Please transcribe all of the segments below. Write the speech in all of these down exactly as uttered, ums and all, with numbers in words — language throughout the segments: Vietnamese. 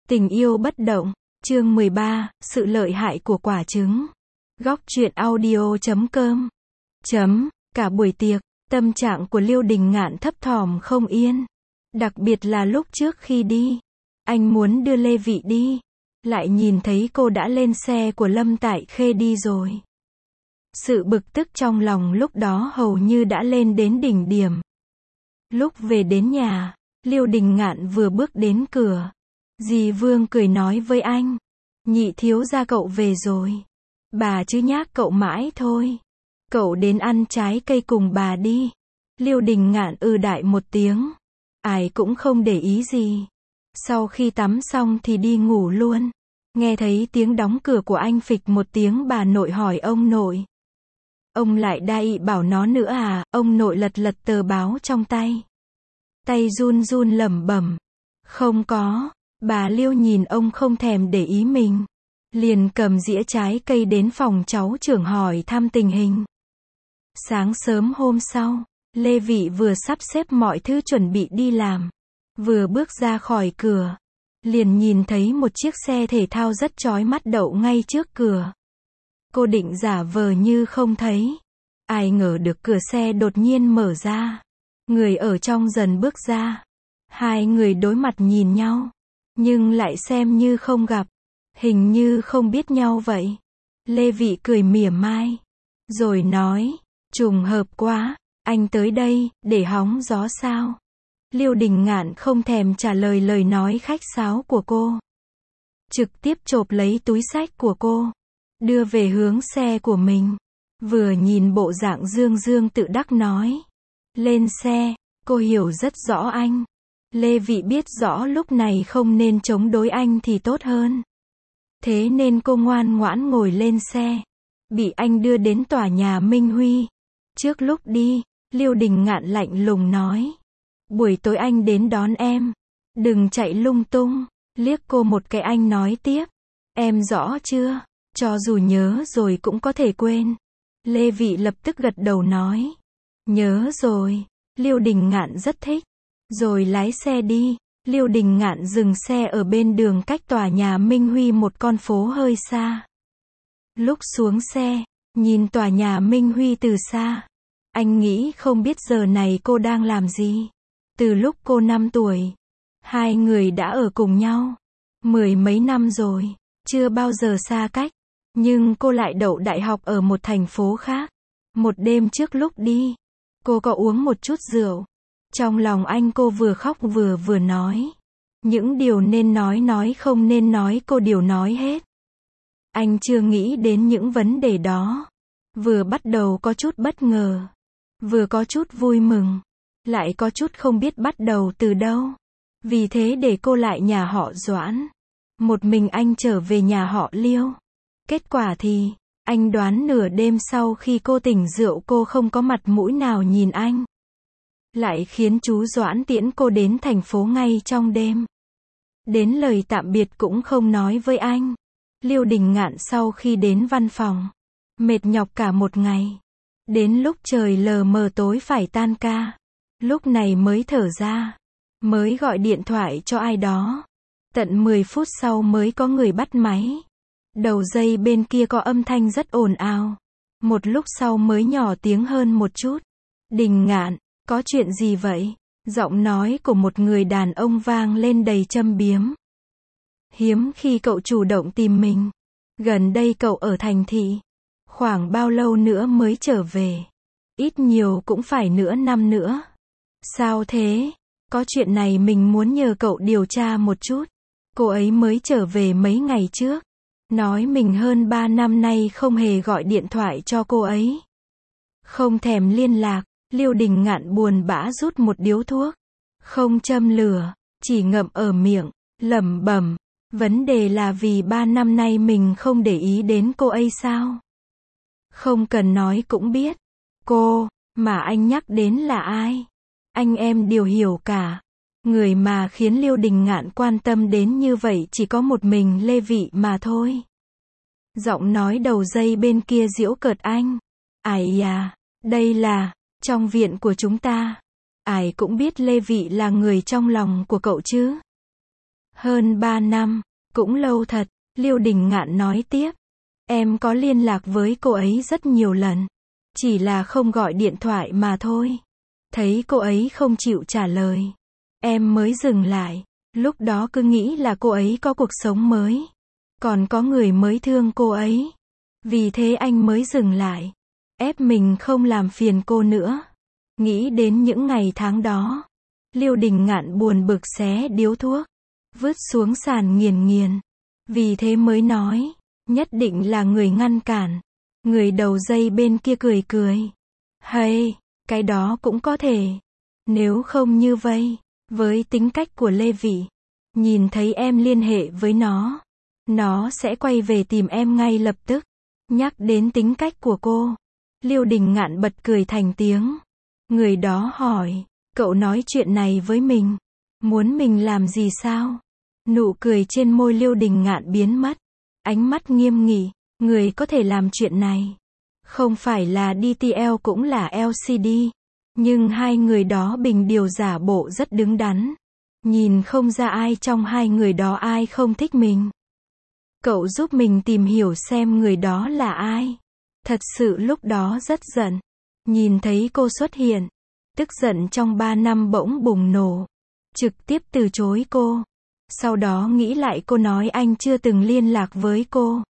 Tình yêu bất động, chương mười ba, sự lợi hại của quả trứng. Góc truyện audio chấm com. Chấm, cả buổi tiệc, tâm trạng của Liêu Đình Ngạn thấp thỏm không yên. Đặc biệt là lúc trước khi đi. Anh muốn đưa Lê Vị đi. Lại nhìn thấy cô đã lên xe của Lâm Tại Khê đi rồi. Sự bực tức trong lòng lúc đó hầu như đã lên đến đỉnh điểm. Lúc về đến nhà, Liêu Đình Ngạn vừa bước đến cửa. Dì Vương cười nói với anh. Nhị thiếu gia cậu về rồi. Bà chứ nhác cậu mãi thôi. Cậu đến ăn trái cây cùng bà đi. Liêu Đình Ngạn ư đại một tiếng. Ai cũng không để ý gì. Sau khi tắm xong thì đi ngủ luôn. Nghe thấy tiếng đóng cửa của anh phịch một tiếng, bà nội hỏi ông nội. Ông lại đai bảo nó nữa à? Ông nội lật lật tờ báo trong tay. Tay run run lẩm bẩm. Không có. Bà Liêu nhìn ông không thèm để ý mình. Liền cầm dĩa trái cây đến phòng cháu trưởng hỏi thăm tình hình. Sáng sớm hôm sau, Lê Vị vừa sắp xếp mọi thứ chuẩn bị đi làm. Vừa bước ra khỏi cửa, liền nhìn thấy một chiếc xe thể thao rất chói mắt đậu ngay trước cửa. Cô định giả vờ như không thấy. Ai ngờ được cửa xe đột nhiên mở ra. Người ở trong dần bước ra. Hai người đối mặt nhìn nhau. Nhưng lại xem như không gặp. Hình như không biết nhau vậy. Lê Vị cười mỉa mai. Rồi nói, trùng hợp quá, anh tới đây, để hóng gió sao? Liêu Đình Ngạn không thèm trả lời lời nói khách sáo của cô. Trực tiếp chộp lấy túi xách của cô. Đưa về hướng xe của mình. Vừa nhìn bộ dạng dương dương tự đắc nói. Lên xe, cô hiểu rất rõ anh. Lê Vị biết rõ lúc này không nên chống đối anh thì tốt hơn. Thế nên cô ngoan ngoãn ngồi lên xe. Bị anh đưa đến tòa nhà Minh Huy. Trước lúc đi, Liêu Đình Ngạn lạnh lùng nói. Buổi tối anh đến đón em. Đừng chạy lung tung. Liếc cô một cái anh nói tiếp. Em rõ chưa? Cho dù nhớ rồi cũng có thể quên. Lê Vị lập tức gật đầu nói. Nhớ rồi. Liêu Đình Ngạn rất thích. Rồi lái xe đi. Liêu Đình Ngạn dừng xe ở bên đường cách tòa nhà Minh Huy một con phố hơi xa. Lúc xuống xe, nhìn tòa nhà Minh Huy từ xa. Anh nghĩ không biết giờ này cô đang làm gì. Từ lúc cô năm tuổi, hai người đã ở cùng nhau. Mười mấy năm rồi, chưa bao giờ xa cách. Nhưng cô lại đậu đại học ở một thành phố khác. Một đêm trước lúc đi, cô có uống một chút rượu. Trong lòng anh cô vừa khóc vừa vừa nói. Những điều nên nói nói không nên nói cô đều nói hết. Anh chưa nghĩ đến những vấn đề đó. Vừa bắt đầu có chút bất ngờ. Vừa có chút vui mừng. Lại có chút không biết bắt đầu từ đâu. Vì thế để cô lại nhà họ Doãn. Một mình anh trở về nhà họ Liêu. Kết quả thì, anh đoán nửa đêm sau khi cô tỉnh rượu cô không có mặt mũi nào nhìn anh. Lại khiến chú Doãn tiễn cô đến thành phố ngay trong đêm. Đến lời tạm biệt cũng không nói với anh. Liêu Đình Ngạn sau khi đến văn phòng, mệt nhọc cả một ngày. Đến lúc trời lờ mờ tối phải tan ca. Lúc này mới thở ra. Mới gọi điện thoại cho ai đó. Tận mười phút sau mới có người bắt máy. Đầu dây bên kia có âm thanh rất ồn ào. Một lúc sau mới nhỏ tiếng hơn một chút. Đình Ngạn, có chuyện gì vậy? Giọng nói của một người đàn ông vang lên đầy châm biếm. Hiếm khi cậu chủ động tìm mình. Gần đây cậu ở thành thị. Khoảng bao lâu nữa mới trở về? Ít nhiều cũng phải nửa năm nữa. Sao thế? Có chuyện này mình muốn nhờ cậu điều tra một chút. Cô ấy mới trở về mấy ngày trước. Nói mình hơn ba năm nay không hề gọi điện thoại cho cô ấy. Không thèm liên lạc. Liêu Đình Ngạn buồn bã rút một điếu thuốc. Không châm lửa. Chỉ ngậm ở miệng. Lẩm bẩm. Vấn đề là vì ba năm nay mình không để ý đến cô ấy sao? Không cần nói cũng biết. Cô, mà anh nhắc đến là ai? Anh em đều hiểu cả. Người mà khiến Liêu Đình Ngạn quan tâm đến như vậy chỉ có một mình Lê Vị mà thôi. Giọng nói đầu dây bên kia giễu cợt anh. Ai à, đây là, trong viện của chúng ta. Ai cũng biết Lê Vị là người trong lòng của cậu chứ. Hơn ba năm, cũng lâu thật, Liêu Đình Ngạn nói tiếp. Em có liên lạc với cô ấy rất nhiều lần. Chỉ là không gọi điện thoại mà thôi. Thấy cô ấy không chịu trả lời. Em mới dừng lại. Lúc đó cứ nghĩ là cô ấy có cuộc sống mới. Còn có người mới thương cô ấy. Vì thế anh mới dừng lại. Ép mình không làm phiền cô nữa. Nghĩ đến những ngày tháng đó. Liêu Đình Ngạn buồn bực xé điếu thuốc. Vứt xuống sàn nghiền nghiền. Vì thế mới nói. Nhất định là người ngăn cản. Người đầu dây bên kia cười cười. Hay, cái đó cũng có thể. Nếu không như vây. Với tính cách của Lê Vị. Nhìn thấy em liên hệ với nó. Nó sẽ quay về tìm em ngay lập tức. Nhắc đến tính cách của cô. Liêu Đình Ngạn bật cười thành tiếng. Người đó hỏi. Cậu nói chuyện này với mình. Muốn mình làm gì sao? Nụ cười trên môi Liêu Đình Ngạn biến mất. Ánh mắt nghiêm nghị. Người có thể làm chuyện này. Không phải là đê tê lờ cũng là lờ xê đê. Nhưng hai người đó bình điều giả bộ rất đứng đắn. Nhìn không ra ai trong hai người đó ai không thích mình. Cậu giúp mình tìm hiểu xem người đó là ai. Thật sự lúc đó rất giận. Nhìn thấy cô xuất hiện. Tức giận trong ba năm bỗng bùng nổ. Trực tiếp từ chối cô. Sau đó nghĩ lại cô nói anh chưa từng liên lạc với cô.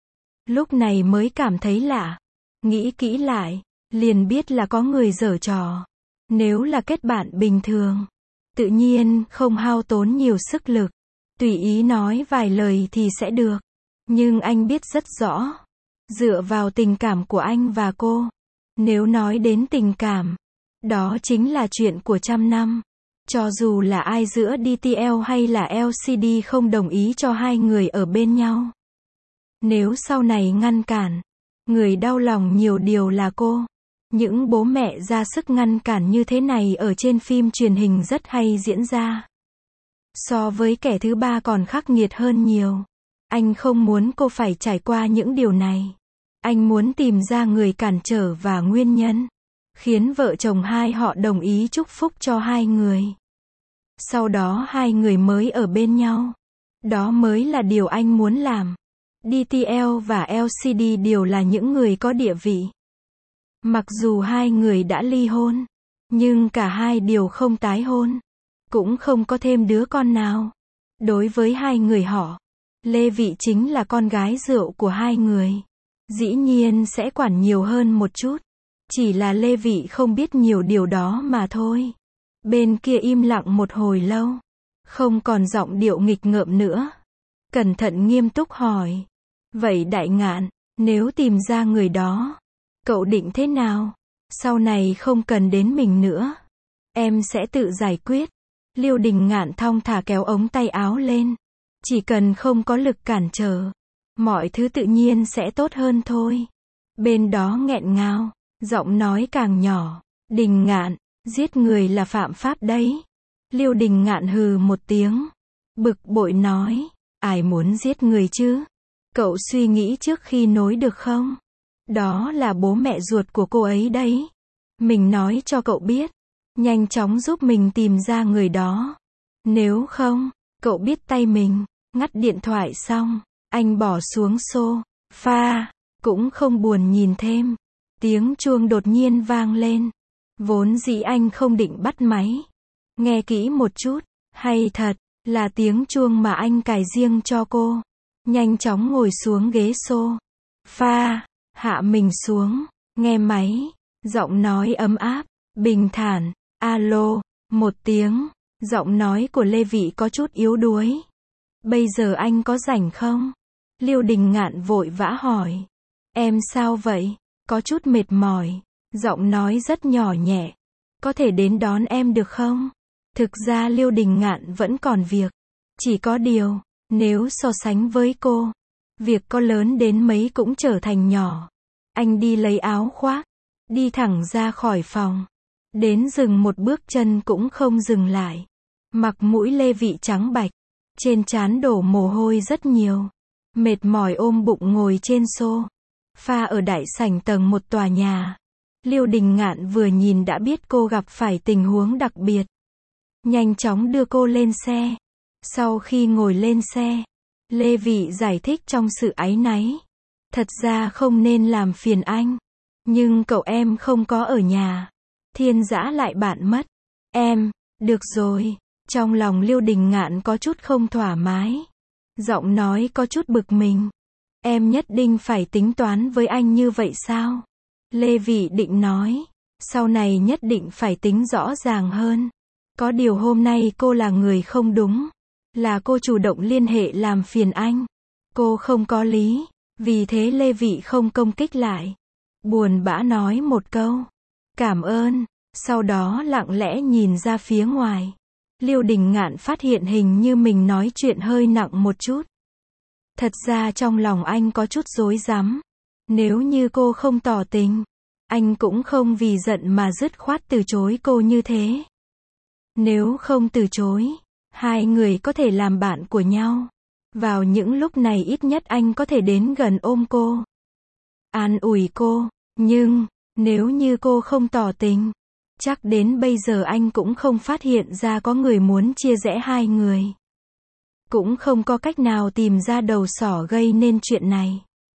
Lúc này mới cảm thấy lạ. Nghĩ kỹ lại. Liền biết là có người giở trò. Nếu là kết bạn bình thường. Tự nhiên không hao tốn nhiều sức lực. Tùy ý nói vài lời thì sẽ được. Nhưng anh biết rất rõ. Dựa vào tình cảm của anh và cô. Nếu nói đến tình cảm. Đó chính là chuyện của trăm năm. Cho dù là ai giữa đê tê lờ hay là lờ xê đê không đồng ý cho hai người ở bên nhau. Nếu sau này ngăn cản. Người đau lòng nhiều điều là cô. Những bố mẹ ra sức ngăn cản như thế này ở trên phim truyền hình rất hay diễn ra. So với kẻ thứ ba còn khắc nghiệt hơn nhiều. Anh không muốn cô phải trải qua những điều này. Anh muốn tìm ra người cản trở và nguyên nhân. Khiến vợ chồng hai họ đồng ý chúc phúc cho hai người. Sau đó hai người mới ở bên nhau. Đó mới là điều anh muốn làm. đê tê lờ và lờ xê đê đều là những người có địa vị. Mặc dù hai người đã ly hôn. Nhưng cả hai đều không tái hôn. Cũng không có thêm đứa con nào. Đối với hai người họ. Lê Vị chính là con gái rượu của hai người. Dĩ nhiên sẽ quản nhiều hơn một chút. Chỉ là Lê Vị không biết nhiều điều đó mà thôi. Bên kia im lặng một hồi lâu. Không còn giọng điệu nghịch ngợm nữa. Cẩn thận nghiêm túc hỏi. Vậy Đại Ngạn, nếu tìm ra người đó, cậu định thế nào? Sau này không cần đến mình nữa. Em sẽ tự giải quyết. Liêu Đình Ngạn thong thả kéo ống tay áo lên. Chỉ cần không có lực cản trở. Mọi thứ tự nhiên sẽ tốt hơn thôi. Bên đó nghẹn ngào. Giọng nói càng nhỏ. Đình Ngạn, giết người là phạm pháp đấy. Liêu Đình Ngạn hừ một tiếng. Bực bội nói. Ai muốn giết người chứ? Cậu suy nghĩ trước khi nối được không? Đó là bố mẹ ruột của cô ấy đấy. Mình nói cho cậu biết. Nhanh chóng giúp mình tìm ra người đó. Nếu không, cậu biết tay mình. Ngắt điện thoại xong. Anh bỏ xuống sofa. Cũng không buồn nhìn thêm. Tiếng chuông đột nhiên vang lên. Vốn dĩ anh không định bắt máy. Nghe kỹ một chút. Hay thật, là tiếng chuông mà anh cài riêng cho cô. Nhanh chóng ngồi xuống ghế sofa. Hạ mình xuống. Nghe máy. Giọng nói ấm áp. Bình thản. Alo. Một tiếng. Giọng nói của Lê Vị có chút yếu đuối. Bây giờ anh có rảnh không? Liêu Đình Ngạn vội vã hỏi. Em sao vậy? Có chút mệt mỏi. Giọng nói rất nhỏ nhẹ. Có thể đến đón em được không? Thực ra Liêu Đình Ngạn vẫn còn việc. Chỉ có điều, nếu so sánh với cô, việc có lớn đến mấy cũng trở thành nhỏ. Anh đi lấy áo khoác. Đi thẳng ra khỏi phòng. Đến dừng một bước chân cũng không dừng lại. Mặt mũi Lê Vị trắng bạch. Trên trán đổ mồ hôi rất nhiều. Mệt mỏi ôm bụng ngồi trên sofa ở đại sảnh tầng một tòa nhà. Liêu Đình Ngạn vừa nhìn đã biết cô gặp phải tình huống đặc biệt. Nhanh chóng đưa cô lên xe. Sau khi ngồi lên xe, Lê Vị giải thích trong sự áy náy. Thật ra không nên làm phiền anh. Nhưng cậu em không có ở nhà. Thiên Dã lại bạn mất. Em, được rồi. Trong lòng Liêu Đình Ngạn có chút không thoải mái. Giọng nói có chút bực mình. Em nhất định phải tính toán với anh như vậy sao? Lê Vị định nói. Sau này nhất định phải tính rõ ràng hơn. Có điều hôm nay cô là người không đúng. Là cô chủ động liên hệ làm phiền anh. Cô không có lý. Vì thế Lê Vị không công kích lại. Buồn bã nói một câu. Cảm ơn. Sau đó lặng lẽ nhìn ra phía ngoài. Liêu Đình Ngạn phát hiện hình như mình nói chuyện hơi nặng một chút. Thật ra trong lòng anh có chút rối rắm. Nếu như cô không tỏ tình, anh cũng không vì giận mà dứt khoát từ chối cô như thế. Nếu không từ chối, hai người có thể làm bạn của nhau. Vào những lúc này ít nhất anh có thể đến gần ôm cô, an ủi cô. Nhưng, nếu như cô không tỏ tình, chắc đến bây giờ anh cũng không phát hiện ra có người muốn chia rẽ hai người. Cũng không có cách nào tìm ra đầu sỏ gây nên chuyện này.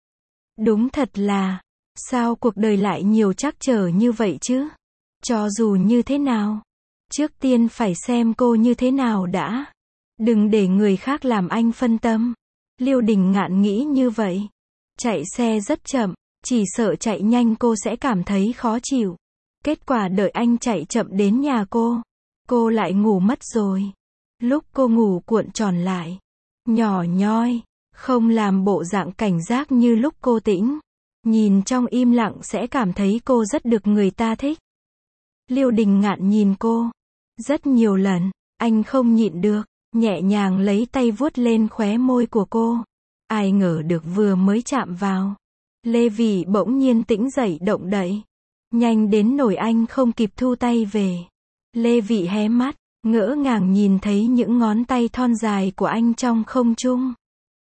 Đúng thật là, sao cuộc đời lại nhiều trắc trở như vậy chứ? Cho dù như thế nào, trước tiên phải xem cô như thế nào đã. Đừng để người khác làm anh phân tâm. Liêu Đình Ngạn nghĩ như vậy. Chạy xe rất chậm, chỉ sợ chạy nhanh cô sẽ cảm thấy khó chịu. Kết quả đợi anh chạy chậm đến nhà cô, cô lại ngủ mất rồi. Lúc cô ngủ cuộn tròn lại, nhỏ nhoi, không làm bộ dạng cảnh giác như lúc cô tĩnh. Nhìn trong im lặng sẽ cảm thấy cô rất được người ta thích. Liêu Đình Ngạn nhìn cô rất nhiều lần, anh không nhịn được, nhẹ nhàng lấy tay vuốt lên khóe môi của cô. Ai ngờ được vừa mới chạm vào, Lê Vị bỗng nhiên tỉnh dậy động đậy. Nhanh đến nỗi anh không kịp thu tay về. Lê Vị hé mắt, ngỡ ngàng nhìn thấy những ngón tay thon dài của anh trong không trung.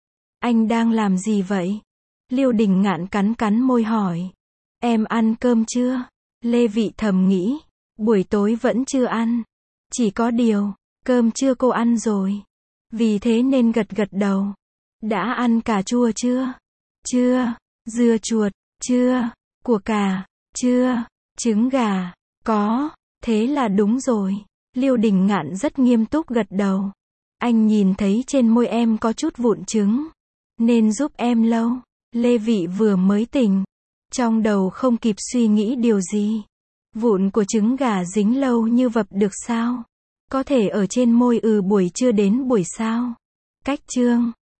Anh đang làm gì vậy? Liêu Đình Ngạn cắn cắn môi hỏi. Em ăn cơm chưa? Lê Vị thầm nghĩ. Buổi tối vẫn chưa ăn. Chỉ có điều, cơm trưa cô ăn rồi. Vì thế nên gật gật đầu. Đã ăn cà chua chưa? Chưa. Dưa chuột? Chưa. Cua cà? Chưa. Trứng gà? Có. Thế là đúng rồi. Liêu Đình Ngạn rất nghiêm túc gật đầu. Anh nhìn thấy trên môi em có chút vụn trứng. Nên giúp em lâu. Lê Vị vừa mới tỉnh. Trong đầu không kịp suy nghĩ điều gì. Vụn của trứng gà dính lâu như vập được sao? Có thể ở trên môi ừ buổi trưa đến buổi sao? Cách chương